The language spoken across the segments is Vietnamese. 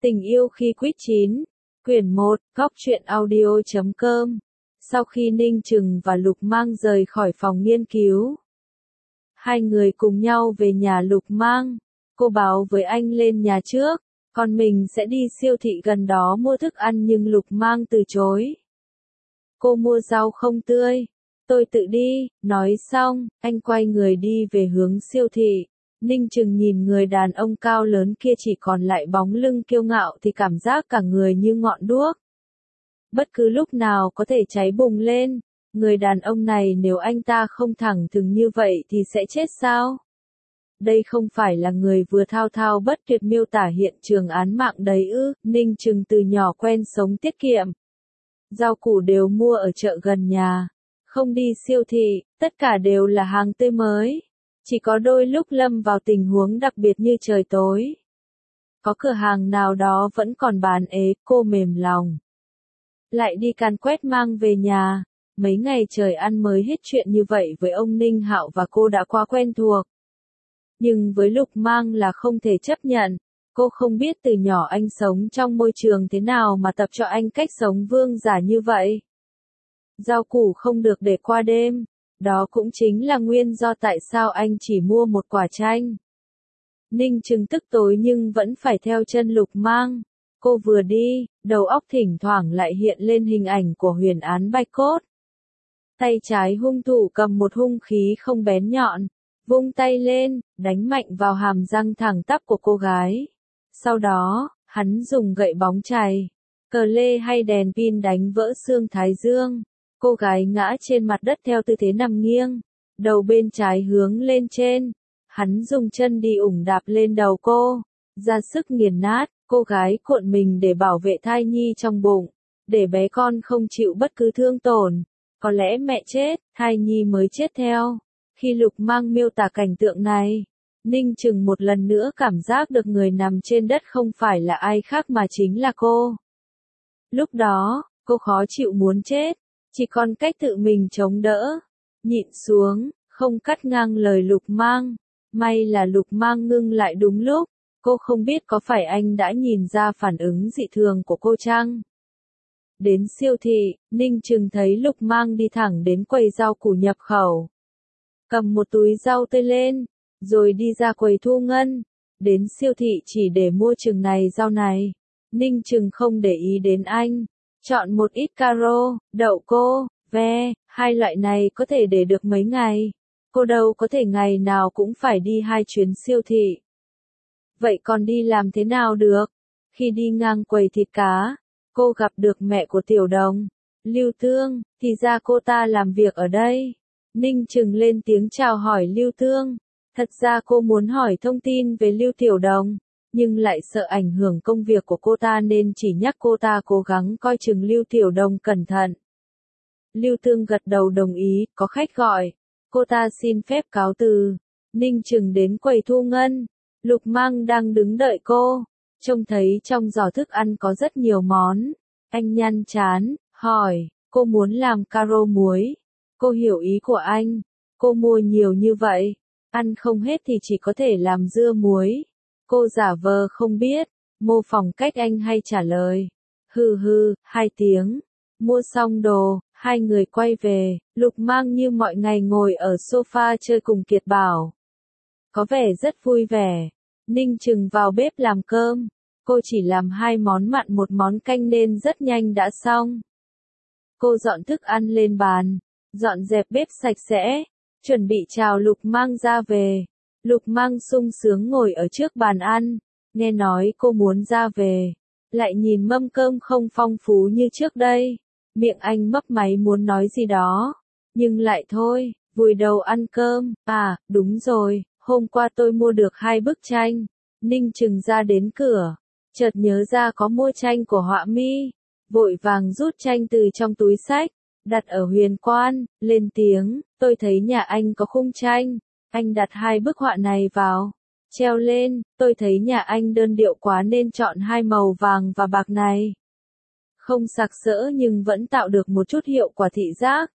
Tình yêu khi quýt chín, quyển 1, góc truyện audio.com. Sau khi Ninh Trừng và Lục Mang rời khỏi phòng nghiên cứu, hai người cùng nhau về nhà Lục Mang. Cô báo với anh lên nhà trước, còn mình sẽ đi siêu thị gần đó mua thức ăn, nhưng Lục Mang từ chối. Cô mua rau không tươi, tôi tự đi, nói xong, anh quay người đi về hướng siêu thị. Ninh Trừng nhìn người đàn ông cao lớn kia chỉ còn lại bóng lưng kiêu ngạo thì cảm giác cả người như ngọn đuốc. Bất cứ lúc nào có thể cháy bùng lên, người đàn ông này nếu anh ta không thẳng thừng như vậy thì sẽ chết sao? Đây không phải là người vừa thao thao bất tuyệt miêu tả hiện trường án mạng đấy ư? Ninh Trừng từ nhỏ quen sống tiết kiệm. Rau củ đều mua ở chợ gần nhà, không đi siêu thị, tất cả đều là hàng tươi mới. Chỉ có đôi lúc lâm vào tình huống đặc biệt như trời tối, có cửa hàng nào đó vẫn còn bán ế, cô mềm lòng. Lại đi càn quét mang về nhà, mấy ngày trời ăn mới hết chuyện như vậy với ông Ninh Hạo và cô đã quá quen thuộc. Nhưng với Lục Mang là không thể chấp nhận, cô không biết từ nhỏ anh sống trong môi trường thế nào mà tập cho anh cách sống vương giả như vậy. Rau củ không được để qua đêm. Đó cũng chính là nguyên do tại sao anh chỉ mua một quả chanh. Ninh Trừng tức tối nhưng vẫn phải theo chân Lục Mang. Cô vừa đi, đầu óc thỉnh thoảng lại hiện lên hình ảnh của huyền án Bạch Cốt. Tay trái hung thủ cầm một hung khí không bén nhọn, vung tay lên, đánh mạnh vào hàm răng thẳng tắp của cô gái. Sau đó, hắn dùng gậy bóng chày, cờ lê hay đèn pin đánh vỡ xương thái dương. Cô gái ngã trên mặt đất theo tư thế nằm nghiêng, đầu bên trái hướng lên trên. Hắn dùng chân đi ủng đạp lên đầu cô, ra sức nghiền nát. Cô gái cuộn mình để bảo vệ thai nhi trong bụng, để bé con không chịu bất cứ thương tổn. Có lẽ mẹ chết, thai nhi mới chết theo. Khi Lục Mang miêu tả cảnh tượng này, Ninh Trừng một lần nữa cảm giác được người nằm trên đất không phải là ai khác mà chính là cô. Lúc đó, cô khó chịu muốn chết. Chỉ còn cách tự mình chống đỡ, nhịn xuống, không cắt ngang lời Lục Mang. May là Lục Mang ngưng lại đúng lúc, cô không biết có phải anh đã nhìn ra phản ứng dị thường của cô chăng? Đến siêu thị, Ninh Trừng thấy Lục Mang đi thẳng đến quầy rau củ nhập khẩu. Cầm một túi rau tươi lên, rồi đi ra quầy thu ngân. Đến siêu thị chỉ để mua chừng này rau này. Ninh Trừng không để ý đến anh. Chọn một ít caro, đậu cô, ve, hai loại này có thể để được mấy ngày. Cô đâu có thể ngày nào cũng phải đi 2 chuyến siêu thị. Vậy còn đi làm thế nào được? Khi đi ngang quầy thịt cá, cô gặp được mẹ của Tiểu Đồng, Lưu Tương, thì ra cô ta làm việc ở đây. Ninh Trừng lên tiếng chào hỏi Lưu Tương. Thật ra cô muốn hỏi thông tin về Lưu Tiểu Đồng, nhưng lại sợ ảnh hưởng công việc của cô ta nên chỉ nhắc cô ta cố gắng coi chừng Lưu Tiểu Đồng cẩn thận. Lưu Tương gật đầu đồng ý, có khách gọi. Cô ta xin phép cáo từ. Ninh Trừng đến quầy thu ngân. Lục Mang đang đứng đợi cô. Trông thấy trong giỏ thức ăn có rất nhiều món. Anh nhăn trán, hỏi, cô muốn làm caro muối. Cô hiểu ý của anh. Cô mua nhiều như vậy, ăn không hết thì chỉ có thể làm dưa muối. Cô giả vờ không biết, mô phỏng cách anh hay trả lời. Hừ hừ, 2 tiếng. Mua xong đồ, hai người quay về. Lục Mang như mọi ngày ngồi ở sofa chơi cùng Kiệt Bảo. Có vẻ rất vui vẻ. Ninh Trừng vào bếp làm cơm. Cô chỉ làm 2 món mặn 1 món canh nên rất nhanh đã xong. Cô dọn thức ăn lên bàn, dọn dẹp bếp sạch sẽ, chuẩn bị chào Lục Mang ra về. Lục Mang sung sướng ngồi ở trước bàn ăn, nghe nói cô muốn ra về, lại nhìn mâm cơm không phong phú như trước đây. Miệng anh mấp máy muốn nói gì đó, nhưng lại thôi, vùi đầu ăn cơm. À, đúng rồi, hôm qua tôi mua được 2 bức tranh. Ninh Trừng ra đến cửa, chợt nhớ ra có mua tranh của họa mi, vội vàng rút tranh từ trong túi xách, đặt ở huyền quan, lên tiếng, tôi thấy nhà anh có khung tranh, anh đặt 2 bức họa này vào, treo lên, tôi thấy nhà anh đơn điệu quá nên chọn 2 màu vàng và bạc này. Không sặc sỡ nhưng vẫn tạo được một chút hiệu quả thị giác.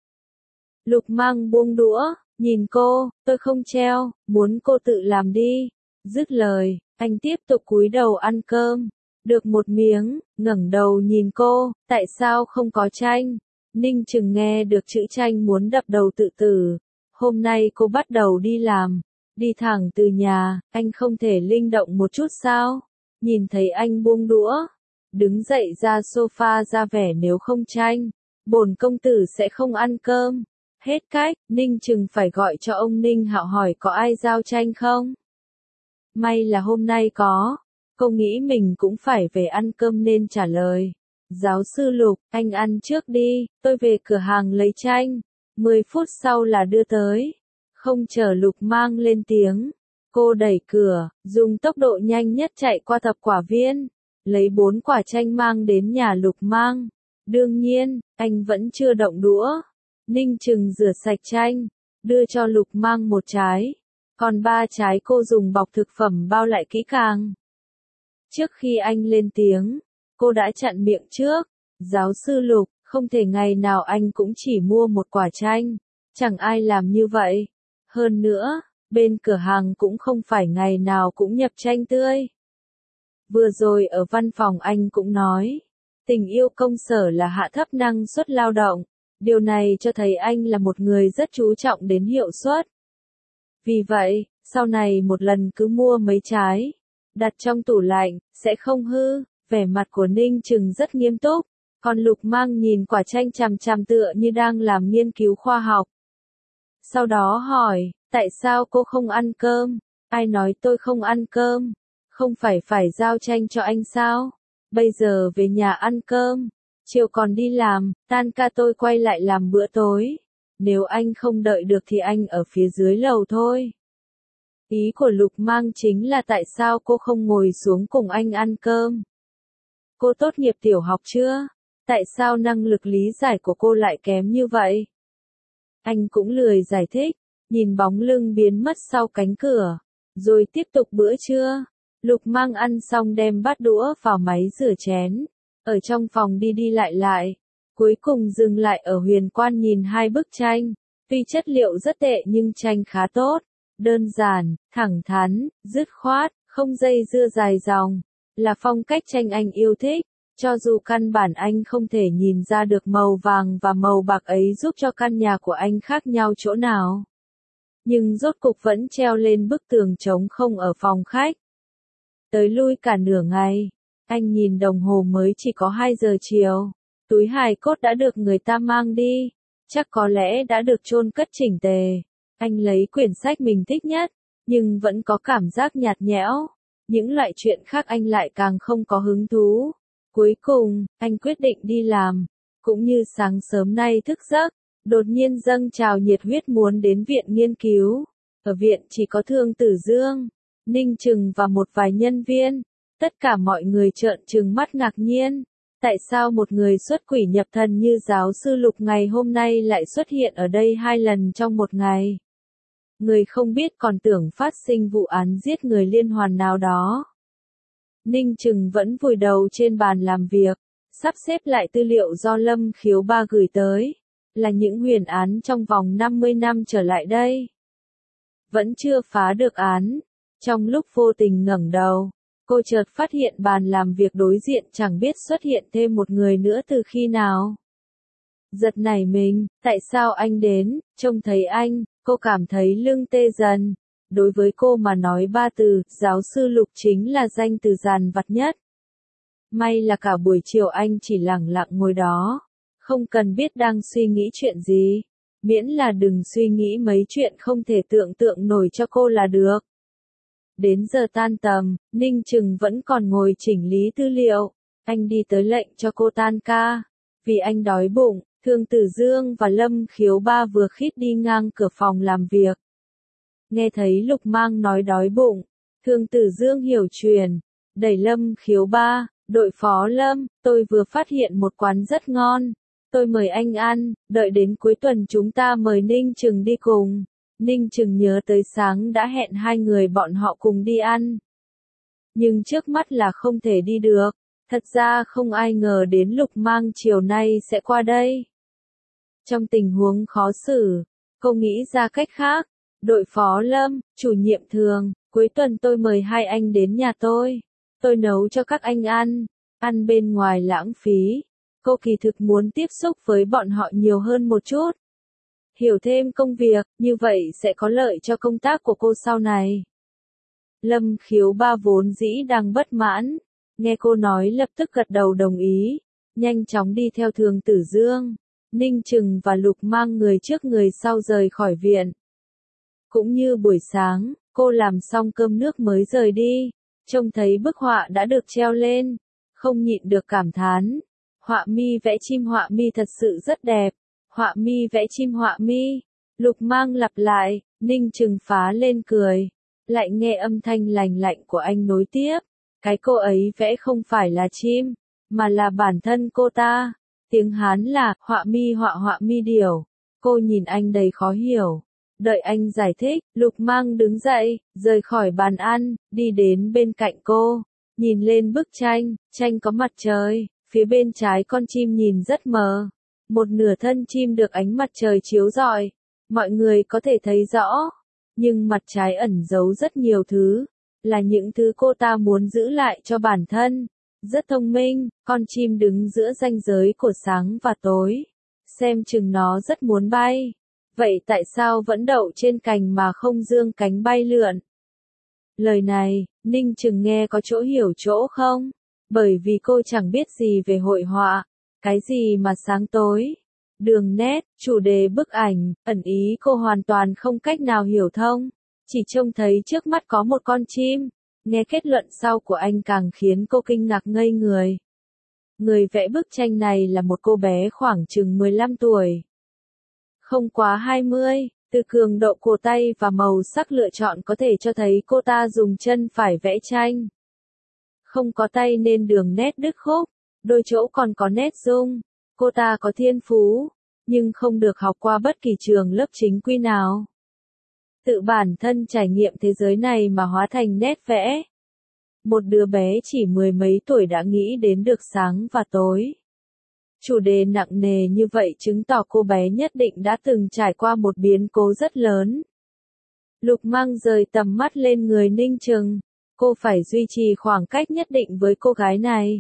Lục Mang buông đũa, nhìn cô, tôi không treo, muốn cô tự làm đi. Dứt lời, anh tiếp tục cúi đầu ăn cơm. Được một miếng, ngẩng đầu nhìn cô, tại sao không có chanh? Ninh Trừng nghe được chữ chanh muốn đập đầu tự tử. Hôm nay cô bắt đầu đi làm, đi thẳng từ nhà, anh không thể linh động một chút sao? Nhìn thấy anh buông đũa, đứng dậy ra sofa ra vẻ nếu không chanh, bổn công tử sẽ không ăn cơm. Hết cách, Ninh Trừng phải gọi cho ông Ninh Hạo hỏi có ai giao chanh không? May là hôm nay có. Cô nghĩ mình cũng phải về ăn cơm nên trả lời. Giáo sư Lục, anh ăn trước đi, tôi về cửa hàng lấy chanh. 10 phút sau là đưa tới. Không chờ Lục Mang lên tiếng. Cô đẩy cửa, dùng tốc độ nhanh nhất chạy qua thập quả viên. Lấy 4 quả chanh mang đến nhà Lục Mang. Đương nhiên, anh vẫn chưa động đũa. Ninh Trừng rửa sạch chanh, đưa cho Lục Mang một trái. Còn 3 trái cô dùng bọc thực phẩm bao lại kỹ càng. Trước khi anh lên tiếng, cô đã chặn miệng trước. Giáo sư Lục, không thể ngày nào anh cũng chỉ mua một quả chanh. Chẳng ai làm như vậy. Hơn nữa, bên cửa hàng cũng không phải ngày nào cũng nhập chanh tươi. Vừa rồi ở văn phòng anh cũng nói, tình yêu công sở là hạ thấp năng suất lao động. Điều này cho thấy anh là một người rất chú trọng đến hiệu suất. Vì vậy, sau này một lần cứ mua mấy trái, đặt trong tủ lạnh, sẽ không hư. Vẻ mặt của Ninh Trừng rất nghiêm túc, còn Lục Mang nhìn quả chanh chằm chằm tựa như đang làm nghiên cứu khoa học. Sau đó hỏi, tại sao cô không ăn cơm? Ai nói tôi không ăn cơm? Không phải giao chanh cho anh sao? Bây giờ về nhà ăn cơm, chiều còn đi làm, tan ca tôi quay lại làm bữa tối. Nếu anh không đợi được thì anh ở phía dưới lầu thôi. Ý của Lục Mang chính là tại sao cô không ngồi xuống cùng anh ăn cơm? Cô tốt nghiệp tiểu học chưa? Tại sao năng lực lý giải của cô lại kém như vậy? Anh cũng lười giải thích, nhìn bóng lưng biến mất sau cánh cửa, rồi tiếp tục bữa trưa. Lục Mang ăn xong đem bát đũa vào máy rửa chén, ở trong phòng đi đi lại, cuối cùng dừng lại ở Huyền Quan nhìn 2 bức tranh. Tuy chất liệu rất tệ nhưng tranh khá tốt, đơn giản, thẳng thắn, dứt khoát, không dây dưa dài dòng, là phong cách tranh anh yêu thích. Cho dù căn bản anh không thể nhìn ra được màu vàng và màu bạc ấy giúp cho căn nhà của anh khác nhau chỗ nào, nhưng rốt cục vẫn treo lên bức tường trống không ở phòng khách. Tới lui cả nửa ngày, anh nhìn đồng hồ mới chỉ có 2 giờ chiều. Túi hài cốt đã được người ta mang đi, chắc có lẽ đã được chôn cất chỉnh tề. Anh lấy quyển sách mình thích nhất, nhưng vẫn có cảm giác nhạt nhẽo. Những loại chuyện khác anh lại càng không có hứng thú. Cuối cùng, anh quyết định đi làm. Cũng như sáng sớm nay thức giấc, đột nhiên dâng trào nhiệt huyết muốn đến viện nghiên cứu. Ở viện chỉ có Thương Tử Dương, Ninh Trừng và một vài nhân viên. Tất cả mọi người trợn trừng mắt ngạc nhiên. Tại sao một người xuất quỷ nhập thần như giáo sư Lục ngày hôm nay lại xuất hiện ở đây 2 lần trong một ngày? Người không biết còn tưởng phát sinh vụ án giết người liên hoàn nào đó. Ninh Trừng vẫn vùi đầu trên bàn làm việc, sắp xếp lại tư liệu do Lâm Khiếu Ba gửi tới, là những huyền án trong vòng 50 năm trở lại đây. Vẫn chưa phá được án. Trong lúc vô tình ngẩng đầu, cô chợt phát hiện bàn làm việc đối diện chẳng biết xuất hiện thêm một người nữa từ khi nào. Giật nảy mình, tại sao anh đến? Trông thấy anh, cô cảm thấy lưng tê dần. Đối với cô mà nói 3 từ, giáo sư Lục chính là danh từ dàn vặt nhất. May là cả buổi chiều anh chỉ lẳng lặng ngồi đó, không cần biết đang suy nghĩ chuyện gì, miễn là đừng suy nghĩ mấy chuyện không thể tưởng tượng nổi cho cô là được. Đến giờ tan tầm, Ninh Trừng vẫn còn ngồi chỉnh lý tư liệu. Anh đi tới lệnh cho cô tan ca. Vì anh đói bụng, Thương Tử Dương và Lâm Khiếu Ba vừa khít đi ngang cửa phòng làm việc. Nghe thấy Lục Mang nói đói bụng, Thương Tử Dương hiểu chuyện, đẩy Lâm Khiếu Ba, đội phó Lâm, tôi vừa phát hiện một quán rất ngon. Tôi mời anh ăn, đợi đến cuối tuần chúng ta mời Ninh Trừng đi cùng. Ninh Trừng nhớ tới sáng đã hẹn 2 người bọn họ cùng đi ăn. Nhưng trước mắt là không thể đi được. Thật ra không ai ngờ đến Lục Mang chiều nay sẽ qua đây. Trong tình huống khó xử, cô nghĩ ra cách khác. Đội phó Lâm, chủ nhiệm Thường, cuối tuần tôi mời 2 anh đến nhà tôi. Tôi nấu cho các anh ăn bên ngoài lãng phí. Cô kỳ thực muốn tiếp xúc với bọn họ nhiều hơn một chút. Hiểu thêm công việc, như vậy sẽ có lợi cho công tác của cô sau này. Lâm Khiếu Ba vốn dĩ đang bất mãn, nghe cô nói lập tức gật đầu đồng ý, nhanh chóng đi theo Thường Tử Dương. Ninh Trừng và Lục mang người trước người sau rời khỏi viện. Cũng như buổi sáng, cô làm xong cơm nước mới rời đi, trông thấy bức họa đã được treo lên, không nhịn được cảm thán. Họa mi vẽ chim họa mi thật sự rất đẹp, họa mi vẽ chim họa mi. Lục mang lặp lại, Ninh Trừng phá lên cười, lại nghe âm thanh lành lạnh của anh nối tiếp. Cái cô ấy vẽ không phải là chim, mà là bản thân cô ta. Tiếng Hán là họa mi điểu. Cô nhìn anh đầy khó hiểu. Đợi anh giải thích, Lục mang đứng dậy, rời khỏi bàn ăn, đi đến bên cạnh cô. Nhìn lên bức tranh, tranh có mặt trời, phía bên trái con chim nhìn rất mờ. Một nửa thân chim được ánh mặt trời chiếu rọi, mọi người có thể thấy rõ. Nhưng mặt trái ẩn giấu rất nhiều thứ, là những thứ cô ta muốn giữ lại cho bản thân. Rất thông minh, con chim đứng giữa ranh giới của sáng và tối. Xem chừng nó rất muốn bay. Vậy tại sao vẫn đậu trên cành mà không dương cánh bay lượn? Lời này, Ninh Trừng nghe có chỗ hiểu chỗ không? Bởi vì cô chẳng biết gì về hội họa. Cái gì mà sáng tối? Đường nét, chủ đề bức ảnh, ẩn ý cô hoàn toàn không cách nào hiểu thông. Chỉ trông thấy trước mắt có một con chim. Nghe kết luận sau của anh càng khiến cô kinh ngạc ngây người. Người vẽ bức tranh này là một cô bé khoảng chừng 15 tuổi. Không quá 20, từ cường độ cổ tay và màu sắc lựa chọn có thể cho thấy cô ta dùng chân phải vẽ tranh. Không có tay nên đường nét đứt khúc, đôi chỗ còn có nét rung. Cô ta có thiên phú, nhưng không được học qua bất kỳ trường lớp chính quy nào. Tự bản thân trải nghiệm thế giới này mà hóa thành nét vẽ. Một đứa bé chỉ 10 mấy tuổi đã nghĩ đến được sáng và tối. Chủ đề nặng nề như vậy chứng tỏ cô bé nhất định đã từng trải qua một biến cố rất lớn. Lục mang rời tầm mắt lên người Ninh Trừng. Cô phải duy trì khoảng cách nhất định với cô gái này.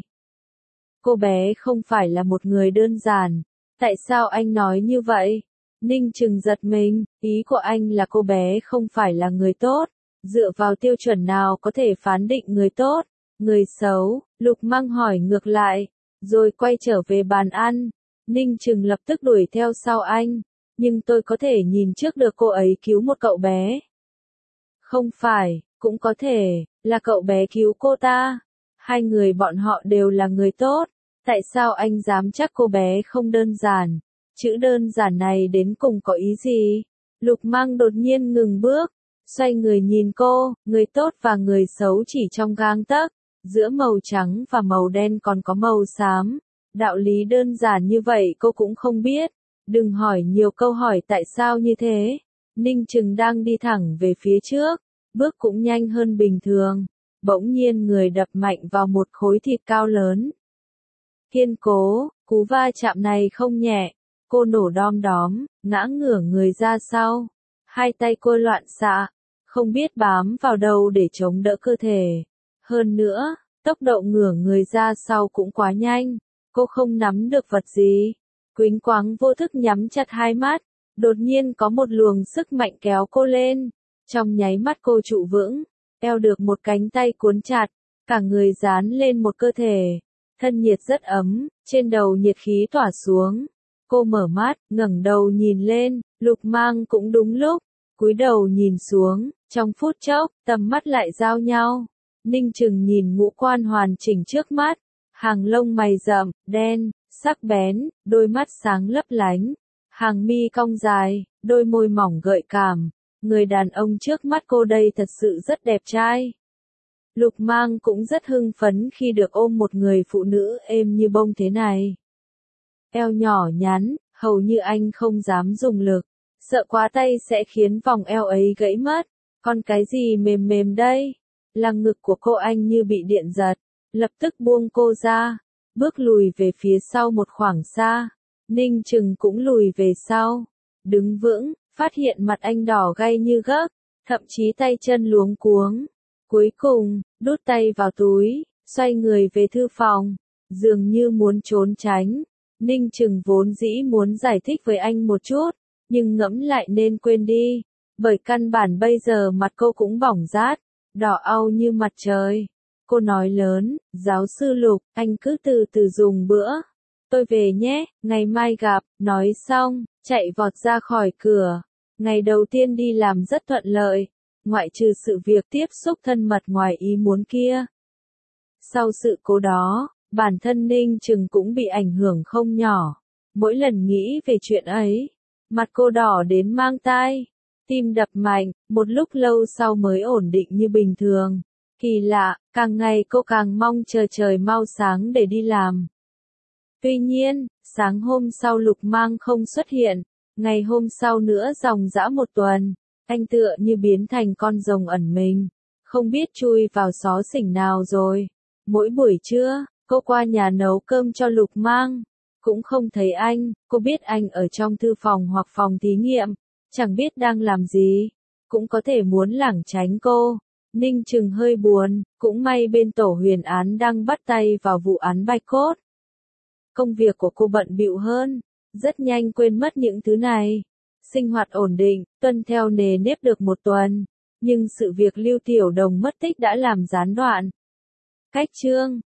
Cô bé không phải là một người đơn giản. Tại sao anh nói như vậy? Ninh Trừng giật mình, ý của anh là cô bé không phải là người tốt. Dựa vào tiêu chuẩn nào có thể phán định người tốt, người xấu? Lục mang hỏi ngược lại, rồi quay trở về bàn ăn. Ninh Trừng lập tức đuổi theo sau anh, nhưng tôi có thể nhìn trước được cô ấy cứu một cậu bé. Không phải, cũng có thể, là cậu bé cứu cô ta. Hai người bọn họ đều là người tốt. Tại sao anh dám chắc cô bé không đơn giản? Chữ đơn giản này đến cùng có ý gì? Lục mang đột nhiên ngừng bước, xoay người nhìn cô, người tốt và người xấu chỉ trong gang tấc, giữa màu trắng và màu đen còn có màu xám. Đạo lý đơn giản như vậy cô cũng không biết. Đừng hỏi nhiều câu hỏi tại sao như thế. Ninh Trừng đang đi thẳng về phía trước, bước cũng nhanh hơn bình thường. Bỗng nhiên người đập mạnh vào một khối thịt cao lớn. Kiên cố, cú va chạm này không nhẹ. Cô nổ đom đóm, ngã ngửa người ra sau. Hai tay cô loạn xạ, không biết bám vào đâu để chống đỡ cơ thể. Hơn nữa, tốc độ ngửa người ra sau cũng quá nhanh. Cô không nắm được vật gì. Quýnh quáng vô thức nhắm chặt hai mắt. Đột nhiên có một luồng sức mạnh kéo cô lên. Trong nháy mắt cô trụ vững, eo được một cánh tay cuốn chặt, cả người dán lên một cơ thể. Thân nhiệt rất ấm, trên đầu nhiệt khí tỏa xuống. Cô mở mắt, ngẩng đầu nhìn lên, Lục mang cũng đúng lúc, cúi đầu nhìn xuống, trong phút chốc, tầm mắt lại giao nhau. Ninh Trừng nhìn ngũ quan hoàn chỉnh trước mắt, hàng lông mày rậm, đen, sắc bén, đôi mắt sáng lấp lánh, hàng mi cong dài, đôi môi mỏng gợi cảm. Người đàn ông trước mắt cô đây thật sự rất đẹp trai. Lục mang cũng rất hưng phấn khi được ôm một người phụ nữ êm như bông thế này. Eo nhỏ nhắn, hầu như anh không dám dùng lực, sợ quá tay sẽ khiến vòng eo ấy gãy mất. Còn cái gì mềm mềm đây? Lăng ngực của cô anh như bị điện giật, lập tức buông cô ra, bước lùi về phía sau một khoảng xa. Ninh Trừng cũng lùi về sau, đứng vững, phát hiện mặt anh đỏ gay như gấc, thậm chí tay chân luống cuống. Cuối cùng, đút tay vào túi, xoay người về thư phòng, dường như muốn trốn tránh. Ninh Trừng vốn dĩ muốn giải thích với anh một chút, nhưng ngẫm lại nên quên đi, bởi căn bản bây giờ mặt cô cũng bỏng rát, đỏ au như mặt trời. Cô nói lớn, giáo sư Lục, anh cứ từ từ dùng bữa. Tôi về nhé, ngày mai gặp, nói xong, chạy vọt ra khỏi cửa. Ngày đầu tiên đi làm rất thuận lợi, ngoại trừ sự việc tiếp xúc thân mật ngoài ý muốn kia. Sau sự cố đó, bản thân Ninh Trừng cũng bị ảnh hưởng không nhỏ. Mỗi lần nghĩ về chuyện ấy, mặt cô đỏ đến mang tai, tim đập mạnh, một lúc lâu sau mới ổn định như bình thường. Kỳ lạ, càng ngày cô càng mong chờ trời mau sáng để đi làm. Tuy nhiên, sáng hôm sau Lục Mang không xuất hiện, ngày hôm sau nữa dòng dã một tuần, anh tựa như biến thành con rồng ẩn mình, không biết chui vào xó xỉnh nào rồi. Mỗi buổi trưa, cô qua nhà nấu cơm cho Lục Mang, cũng không thấy anh, cô biết anh ở trong thư phòng hoặc phòng thí nghiệm, chẳng biết đang làm gì, cũng có thể muốn lảng tránh cô. Ninh Trừng hơi buồn, cũng may bên tổ huyền án đang bắt tay vào vụ án Bạch Cốt. Công việc của cô bận bịu hơn, rất nhanh quên mất những thứ này. Sinh hoạt ổn định, tuân theo nề nếp được một tuần, nhưng sự việc Lưu Tiểu Đồng mất tích đã làm gián đoạn. Cách chương